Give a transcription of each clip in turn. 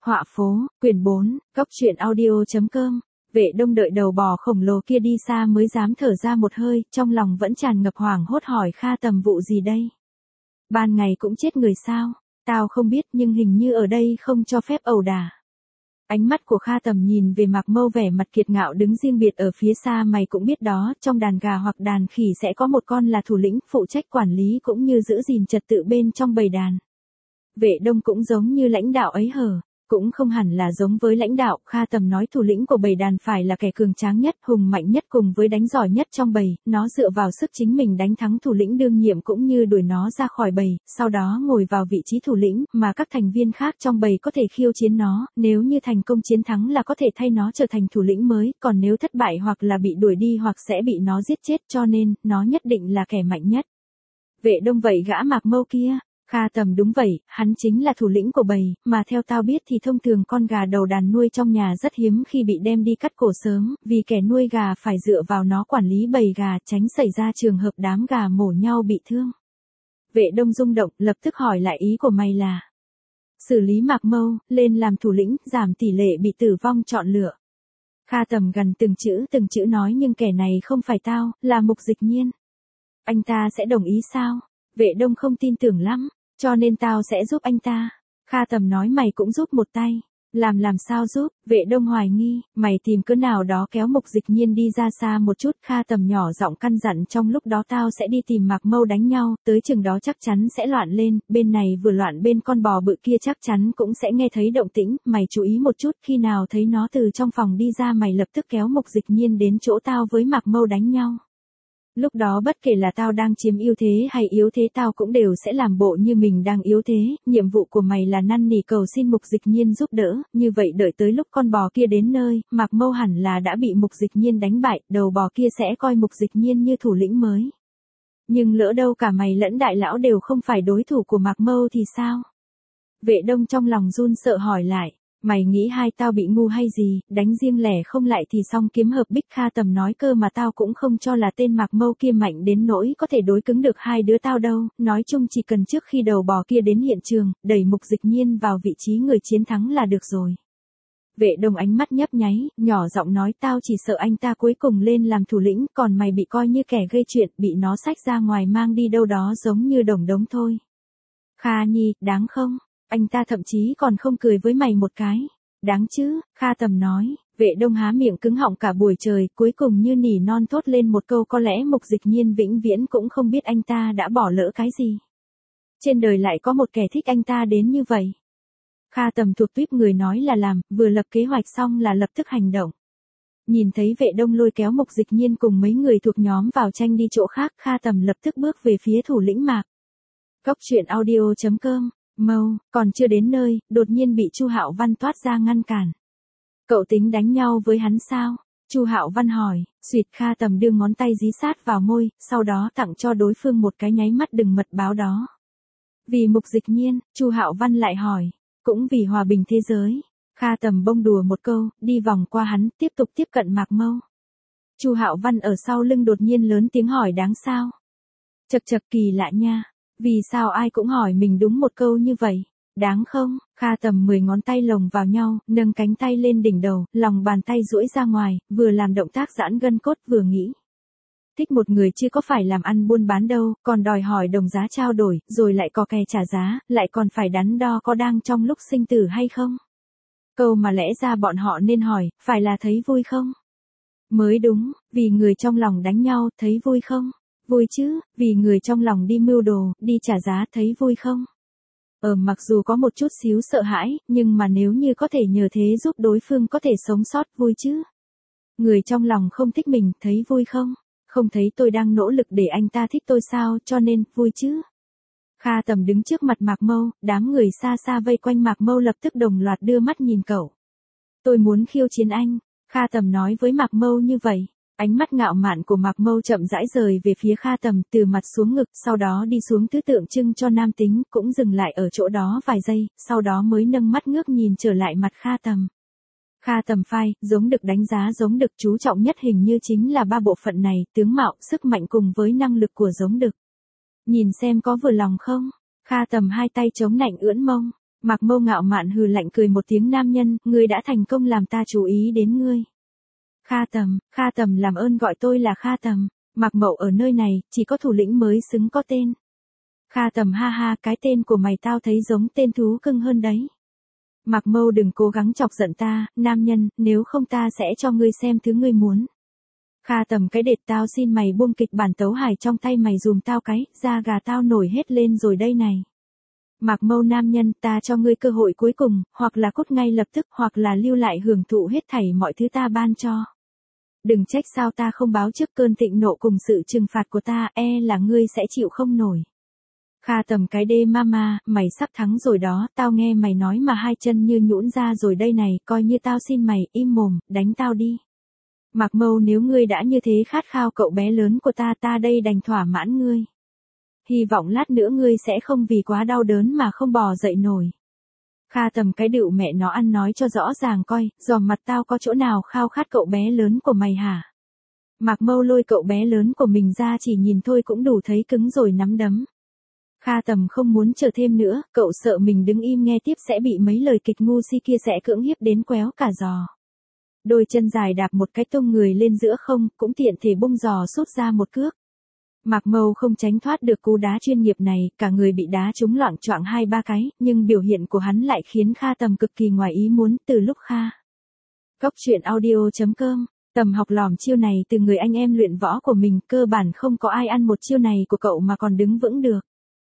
Họa phố, quyển 4, Cốc truyện audio.com. Vệ Đông đợi đầu bò khổng lồ kia đi xa mới dám thở ra một hơi, trong lòng vẫn tràn ngập hoảng hốt hỏi Kha Tầm vụ gì đây? Ban ngày cũng chết người sao? Tao không biết nhưng hình như ở đây không cho phép ẩu đả. Ánh mắt của Kha Tầm nhìn về Mạc Mâu vẻ mặt kiệt ngạo đứng riêng biệt ở phía xa, mày cũng biết đó, trong đàn gà hoặc đàn khỉ sẽ có một con là thủ lĩnh, phụ trách quản lý cũng như giữ gìn trật tự bên trong bầy đàn. Vệ Đông cũng giống như lãnh đạo ấy hở, cũng không hẳn là giống với lãnh đạo, Kha Tầm nói thủ lĩnh của bầy đàn phải là kẻ cường tráng nhất, hùng mạnh nhất cùng với đánh giỏi nhất trong bầy, nó dựa vào sức chính mình đánh thắng thủ lĩnh đương nhiệm cũng như đuổi nó ra khỏi bầy, sau đó ngồi vào vị trí thủ lĩnh, mà các thành viên khác trong bầy có thể khiêu chiến nó, nếu như thành công chiến thắng là có thể thay nó trở thành thủ lĩnh mới, còn nếu thất bại hoặc là bị đuổi đi hoặc sẽ bị nó giết chết, cho nên, nó nhất định là kẻ mạnh nhất. Vệ Đông vậy gã Mạc Mâu kia. Kha Tầm đúng vậy, hắn chính là thủ lĩnh của bầy, mà theo tao biết thì thông thường con gà đầu đàn nuôi trong nhà rất hiếm khi bị đem đi cắt cổ sớm, vì kẻ nuôi gà phải dựa vào nó quản lý bầy gà, tránh xảy ra trường hợp đám gà mổ nhau bị thương. Vệ Đông rung động, lập tức hỏi lại ý của mày là xử lý Mạc Mâu, lên làm thủ lĩnh, giảm tỷ lệ bị tử vong chọn lựa. Kha Tầm gần từng chữ nói, nhưng kẻ này không phải tao, là Mục Dịch Nhiên. Anh ta sẽ đồng ý sao? Vệ Đông không tin tưởng lắm. Cho nên tao sẽ giúp anh ta. Kha Tầm nói mày cũng giúp một tay. Làm sao giúp? Vệ Đông hoài nghi, mày tìm cớ nào đó kéo Mục Dịch Nhiên đi ra xa một chút. Kha Tầm nhỏ giọng căn dặn, trong lúc đó tao sẽ đi tìm Mạc Mâu đánh nhau, tới chừng đó chắc chắn sẽ loạn lên, bên này vừa loạn bên con bò bự kia chắc chắn cũng sẽ nghe thấy động tĩnh, mày chú ý một chút, khi nào thấy nó từ trong phòng đi ra mày lập tức kéo Mục Dịch Nhiên đến chỗ tao với Mạc Mâu đánh nhau. Lúc đó bất kể là tao đang chiếm ưu thế hay yếu thế tao cũng đều sẽ làm bộ như mình đang yếu thế, nhiệm vụ của mày là năn nỉ cầu xin Mục Dịch Nhiên giúp đỡ, như vậy đợi tới lúc con bò kia đến nơi, Mạc Mâu hẳn là đã bị Mục Dịch Nhiên đánh bại, đầu bò kia sẽ coi Mục Dịch Nhiên như thủ lĩnh mới. Nhưng lỡ đâu cả mày lẫn đại lão đều không phải đối thủ của Mạc Mâu thì sao? Vệ Đông trong lòng run sợ hỏi lại. Mày nghĩ hai tao bị ngu hay gì, đánh riêng lẻ không lại thì xong kiếm hợp bích. Kha Tầm nói cơ mà tao cũng không cho là tên Mạc Mâu kia mạnh đến nỗi có thể đối cứng được hai đứa tao đâu, nói chung chỉ cần trước khi đầu bò kia đến hiện trường, đẩy Mục Dịch Nhiên vào vị trí người chiến thắng là được rồi. Vệ Đông ánh mắt nhấp nháy, nhỏ giọng nói tao chỉ sợ anh ta cuối cùng lên làm thủ lĩnh, còn mày bị coi như kẻ gây chuyện, bị nó xách ra ngoài mang đi đâu đó giống như đồng đống thôi. Kha Nhi, đáng không? Anh ta thậm chí còn không cười với mày một cái. Đáng chứ, Kha Tầm nói. Vệ Đông há miệng cứng họng cả buổi trời, cuối cùng như nỉ non thốt lên một câu, có lẽ Mục Dịch Nhiên vĩnh viễn cũng không biết anh ta đã bỏ lỡ cái gì. Trên đời lại có một kẻ thích anh ta đến như vậy. Kha Tầm thuộc tuýp người nói là làm, vừa lập kế hoạch xong là lập tức hành động. Nhìn thấy Vệ Đông lôi kéo Mục Dịch Nhiên cùng mấy người thuộc nhóm vào tranh đi chỗ khác, Kha Tầm lập tức bước về phía thủ lĩnh Mạc. Cốc truyện audio.com. Mâu, còn chưa đến nơi, đột nhiên bị Chu Hạo Văn toát ra ngăn cản. Cậu tính đánh nhau với hắn sao? Chu Hạo Văn hỏi, xuyệt. Kha Tầm đưa ngón tay dí sát vào môi, sau đó tặng cho đối phương một cái nháy mắt đừng mật báo đó. Vì Mục Dịch Nhiên, Chu Hạo Văn lại hỏi, cũng vì hòa bình thế giới. Kha Tầm bông đùa một câu, đi vòng qua hắn, tiếp tục tiếp cận Mạc Mâu. Chu Hạo Văn ở sau lưng đột nhiên lớn tiếng hỏi đáng sao? Chậc kỳ lạ nha. Vì sao ai cũng hỏi mình đúng một câu như vậy? Đáng không? Kha Tầm 10 ngón tay lồng vào nhau, nâng cánh tay lên đỉnh đầu, lòng bàn tay duỗi ra ngoài, vừa làm động tác giãn gân cốt vừa nghĩ. Thích một người chưa có phải làm ăn buôn bán đâu, còn đòi hỏi đồng giá trao đổi, rồi lại có kè trả giá, lại còn phải đắn đo có đang trong lúc sinh tử hay không? Câu mà lẽ ra bọn họ nên hỏi, phải là thấy vui không? Mới đúng, vì người trong lòng đánh nhau, thấy vui không? Vui chứ, vì người trong lòng đi mưu đồ, đi trả giá, thấy vui không? Mặc dù có một chút xíu sợ hãi, nhưng mà nếu như có thể nhờ thế giúp đối phương có thể sống sót, vui chứ. Người trong lòng không thích mình, thấy vui không? Không thấy tôi đang nỗ lực để anh ta thích tôi sao, cho nên, vui chứ. Kha Tầm đứng trước mặt Mạc Mâu, đám người xa xa vây quanh Mạc Mâu lập tức đồng loạt đưa mắt nhìn cậu. Tôi muốn khiêu chiến anh, Kha Tầm nói với Mạc Mâu như vậy. Ánh mắt ngạo mạn của Mạc Mâu chậm rãi rời về phía Kha Tầm, từ mặt xuống ngực, sau đó đi xuống thứ tượng trưng cho nam tính, cũng dừng lại ở chỗ đó vài giây, sau đó mới nâng mắt ngước nhìn trở lại mặt Kha Tầm. Kha Tầm phai, giống đực đánh giá giống đực chú trọng nhất hình như chính là ba bộ phận này, tướng mạo, sức mạnh cùng với năng lực của giống đực. Nhìn xem có vừa lòng không? Kha Tầm hai tay chống nạnh ưỡn mông. Mạc Mâu ngạo mạn hừ lạnh cười một tiếng, nam nhân, ngươi đã thành công làm ta chú ý đến ngươi. Kha Tầm làm ơn gọi tôi là Kha Tầm. Mạc Mậu ở nơi này, chỉ có thủ lĩnh mới xứng có tên. Kha Tầm ha ha, cái tên của mày tao thấy giống tên thú cưng hơn đấy. Mạc Mâu đừng cố gắng chọc giận ta, nam nhân, nếu không ta sẽ cho ngươi xem thứ ngươi muốn. Kha Tầm cái đệt, tao xin mày buông kịch bản tấu hài trong tay mày dùm tao cái, da gà tao nổi hết lên rồi đây này. Mạc Mâu nam nhân, ta cho ngươi cơ hội cuối cùng, hoặc là cút ngay lập tức, hoặc là lưu lại hưởng thụ hết thảy mọi thứ ta ban cho. Đừng trách sao ta không báo trước cơn thịnh nộ cùng sự trừng phạt của ta, là ngươi sẽ chịu không nổi. Kha Tầm cái đê mama, mày sắp thắng rồi đó, tao nghe mày nói mà hai chân như nhũn ra rồi đây này, coi như tao xin mày, im mồm, đánh tao đi. Mạc Mâu nếu ngươi đã như thế khát khao cậu bé lớn của ta đây đành thỏa mãn ngươi. Hy vọng lát nữa ngươi sẽ không vì quá đau đớn mà không bò dậy nổi. Kha Tầm cái đựu mẹ nó ăn nói cho rõ ràng coi, dòm mặt tao có chỗ nào khao khát cậu bé lớn của mày hả? Mạc Mâu lôi cậu bé lớn của mình ra chỉ nhìn thôi cũng đủ thấy cứng rồi nắm đấm. Kha Tầm không muốn chờ thêm nữa, cậu sợ mình đứng im nghe tiếp sẽ bị mấy lời kịch ngu si kia sẽ cưỡng hiếp đến quéo cả giò. Đôi chân dài đạp một cái tung người lên giữa không, cũng tiện thể bung giò sút ra một cước. Mạc Mâu không tránh thoát được cú đá chuyên nghiệp này, cả người bị đá trúng loạng choạng 2-3 cái, nhưng biểu hiện của hắn lại khiến Kha Tầm cực kỳ ngoài ý muốn. Từ lúc Cóc truyện audio.com, Tầm học lỏm chiêu này từ người anh em luyện võ của mình, cơ bản không có ai ăn một chiêu này của cậu mà còn đứng vững được.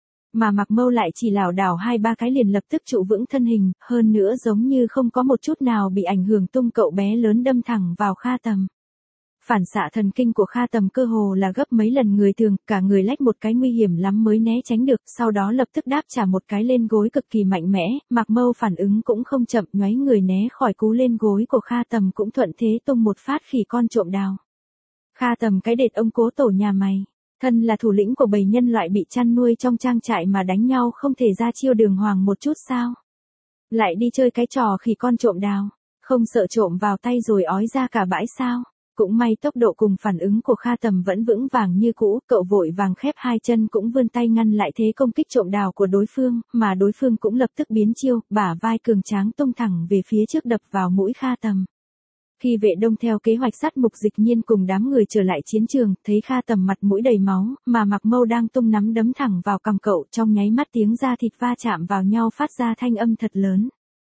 Mà Mạc Mâu lại chỉ lảo đảo 2-3 cái liền lập tức trụ vững thân hình, hơn nữa giống như không có một chút nào bị ảnh hưởng, tung cậu bé lớn đâm thẳng vào Kha Tầm. Phản xạ thần kinh của Kha Tầm cơ hồ là gấp mấy lần người thường, cả người lách một cái nguy hiểm lắm mới né tránh được, sau đó lập tức đáp trả một cái lên gối cực kỳ mạnh mẽ. Mạc Mâu phản ứng cũng không chậm, nhoáy người né khỏi cú lên gối của Kha Tầm, cũng thuận thế tung một phát khỉ con trộm đào. Kha Tầm cái đệt, ông cố tổ nhà mày, thân là thủ lĩnh của bầy nhân loại bị chăn nuôi trong trang trại mà đánh nhau không thể ra chiêu đường hoàng một chút sao? Lại đi chơi cái trò khỉ con trộm đào, không sợ trộm vào tay rồi ói ra cả bãi sao? Cũng may tốc độ cùng phản ứng của Kha Tầm vẫn vững vàng như cũ, cậu vội vàng khép hai chân cũng vươn tay ngăn lại thế công kích trộm đào của đối phương, mà đối phương cũng lập tức biến chiêu, bả vai cường tráng tung thẳng về phía trước đập vào mũi Kha Tầm. Khi Vệ Đông theo kế hoạch sát Mục Dịch Nhiên cùng đám người trở lại chiến trường, thấy Kha Tầm mặt mũi đầy máu, mà Mạc Mâu đang tung nắm đấm thẳng vào cằm cậu, trong nháy mắt tiếng da thịt va chạm vào nhau phát ra thanh âm thật lớn.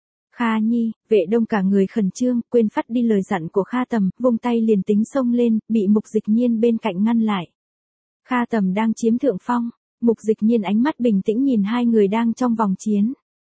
Kha Nhi, Vệ Đông cả người khẩn trương, quên phát đi lời dặn của Kha Tầm, vung tay liền tính xông lên, bị Mục Dịch Nhiên bên cạnh ngăn lại. Kha Tầm đang chiếm thượng phong, Mục Dịch Nhiên ánh mắt bình tĩnh nhìn hai người đang trong vòng chiến.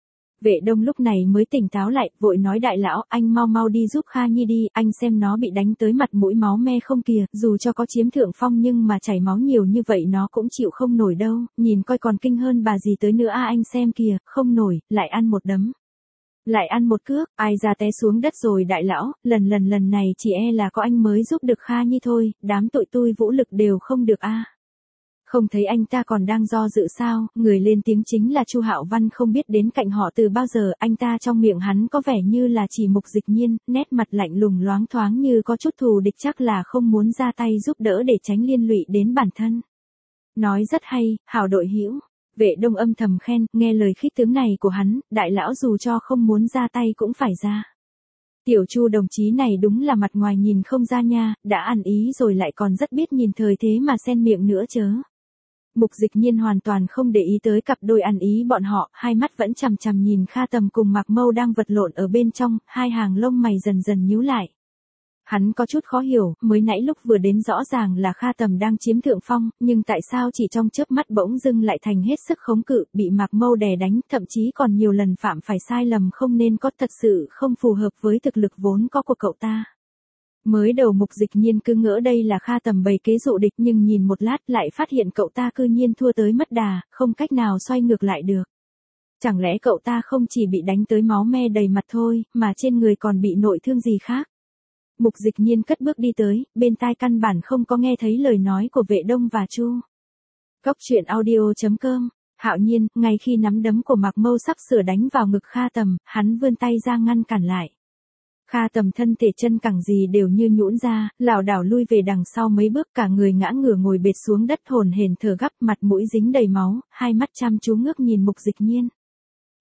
Vệ Đông lúc này mới tỉnh táo lại, vội nói đại lão, anh mau đi giúp Kha Nhi đi, anh xem nó bị đánh tới mặt mũi máu me không kìa, dù cho có chiếm thượng phong nhưng mà chảy máu nhiều như vậy nó cũng chịu không nổi đâu, nhìn coi còn kinh hơn bà gì tới nữa anh xem kìa, không nổi, lại ăn một đấm. Lại ăn một cước, ai ra té xuống đất rồi đại lão, lần này chỉ là có anh mới giúp được Kha Nhi thôi, đám tụi tôi vũ lực đều không được a. Không thấy anh ta còn đang do dự sao? Người lên tiếng chính là Chu Hạo Văn, không biết đến cạnh họ từ bao giờ, anh ta trong miệng hắn có vẻ như là chỉ Mục Dịch Nhiên, nét mặt lạnh lùng loáng thoáng như có chút thù địch, chắc là không muốn ra tay giúp đỡ để tránh liên lụy đến bản thân. Nói rất hay, hảo đội hữu. Vệ Đông âm thầm khen, nghe lời khích tướng này của hắn, đại lão dù cho không muốn ra tay cũng phải ra. Tiểu Chu đồng chí này đúng là mặt ngoài nhìn không ra nha, đã ăn ý rồi lại còn rất biết nhìn thời thế mà xen miệng nữa chớ. Mục Dịch Nhiên hoàn toàn không để ý tới cặp đôi ăn ý bọn họ, hai mắt vẫn chằm chằm nhìn Kha Tầm cùng Mạc Mâu đang vật lộn ở bên trong, hai hàng lông mày dần dần nhíu lại. Hắn có chút khó hiểu, mới nãy lúc vừa đến rõ ràng là Kha Tầm đang chiếm thượng phong, nhưng tại sao chỉ trong chớp mắt bỗng dưng lại thành hết sức khống cự, bị Mạc Mâu đè đánh, thậm chí còn nhiều lần phạm phải sai lầm không nên có, thật sự không phù hợp với thực lực vốn có của cậu ta. Mới đầu Mục Dịch Nhiên cứ ngỡ đây là Kha Tầm bày kế dụ địch, nhưng nhìn một lát lại phát hiện cậu ta cư nhiên thua tới mất đà, không cách nào xoay ngược lại được. Chẳng lẽ cậu ta không chỉ bị đánh tới máu me đầy mặt thôi, mà trên người còn bị nội thương gì khác? Mục Dịch Nhiên cất bước đi tới, bên tai căn bản không có nghe thấy lời nói của Vệ Đông và Chu. Cóc truyện audio.com, Hạo nhiên, ngay khi nắm đấm của Mạc Mâu sắp sửa đánh vào ngực Kha Tầm, hắn vươn tay ra ngăn cản lại. Kha Tầm thân thể chân cẳng gì đều như nhũn ra, lảo đảo lui về đằng sau mấy bước, cả người ngã ngửa ngồi bệt xuống đất hổn hển thở gấp, mặt mũi dính đầy máu, hai mắt chăm chú ngước nhìn Mục Dịch Nhiên.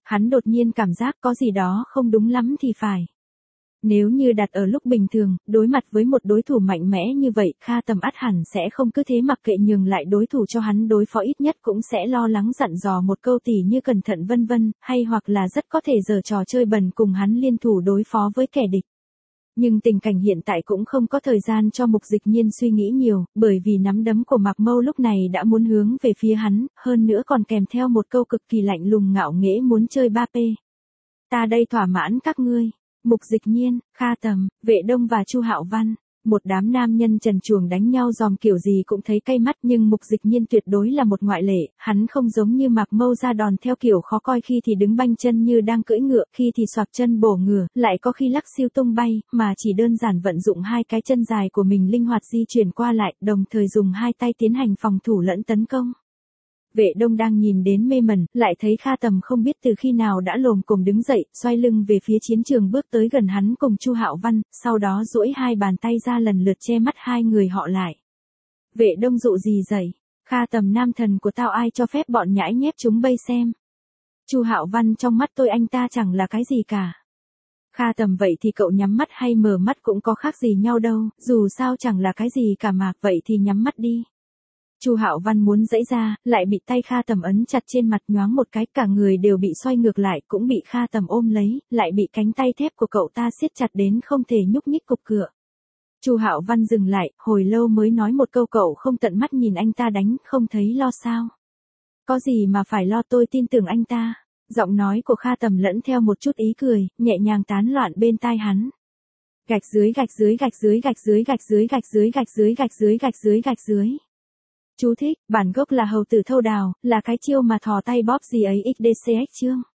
Hắn đột nhiên cảm giác có gì đó không đúng lắm thì phải. Nếu như đặt ở lúc bình thường, đối mặt với một đối thủ mạnh mẽ như vậy, Kha Tầm ắt hẳn sẽ không cứ thế mặc kệ nhường lại đối thủ cho hắn đối phó, ít nhất cũng sẽ lo lắng dặn dò một câu tỉ như cẩn thận vân vân, hay hoặc là rất có thể giở trò chơi bẩn cùng hắn liên thủ đối phó với kẻ địch. Nhưng tình cảnh hiện tại cũng không có thời gian cho Mục Dịch Nhiên suy nghĩ nhiều, bởi vì nắm đấm của Mạc Mâu lúc này đã muốn hướng về phía hắn, hơn nữa còn kèm theo một câu cực kỳ lạnh lùng ngạo nghễ muốn chơi 3P. Ta đây thỏa mãn các ngươi. Mục Dịch Nhiên, Kha Tầm, Vệ Đông và Chu Hạo Văn, một đám nam nhân trần truồng đánh nhau giòm kiểu gì cũng thấy cay mắt, nhưng Mục Dịch Nhiên tuyệt đối là một ngoại lệ, hắn không giống như Mạc Mâu ra đòn theo kiểu khó coi, khi thì đứng banh chân như đang cưỡi ngựa, khi thì xoạc chân bổ ngửa, lại có khi lắc siêu tung bay, mà chỉ đơn giản vận dụng hai cái chân dài của mình linh hoạt di chuyển qua lại, đồng thời dùng hai tay tiến hành phòng thủ lẫn tấn công. Vệ Đông đang nhìn đến mê mẩn, lại thấy Kha Tầm không biết từ khi nào đã lồm cồm đứng dậy, xoay lưng về phía chiến trường bước tới gần hắn cùng Chu Hạo Văn, sau đó duỗi hai bàn tay ra lần lượt che mắt hai người họ lại. Vệ Đông dụ gì dậy? Kha Tầm nam thần của tao, ai cho phép bọn nhãi nhép chúng bây xem. Chu Hạo Văn, trong mắt tôi anh ta chẳng là cái gì cả. Kha Tầm, vậy thì cậu nhắm mắt hay mở mắt cũng có khác gì nhau đâu, dù sao chẳng là cái gì cả mà, vậy thì nhắm mắt đi. Chu Hạo Văn muốn giãy ra, lại bị tay Kha Tầm ấn chặt trên mặt, nhoáng một cái, cả người đều bị xoay ngược lại, cũng bị Kha Tầm ôm lấy, lại bị cánh tay thép của cậu ta siết chặt đến không thể nhúc nhích cục cựa. Chu Hạo Văn dừng lại, hồi lâu mới nói một câu, cậu không tận mắt nhìn anh ta đánh, không thấy lo sao? Có gì mà phải lo, tôi tin tưởng anh ta. Giọng nói của Kha Tầm lẫn theo một chút ý cười, nhẹ nhàng tán loạn bên tai hắn. Gạch dưới gạch dưới gạch dưới gạch dưới gạch dưới gạch dưới gạch dưới gạch dưới gạch dưới gạch dưới. Chú thích, bản gốc là hầu tử thâu đào, là cái chiêu mà thò tay bóp gì ấy xdcx chương.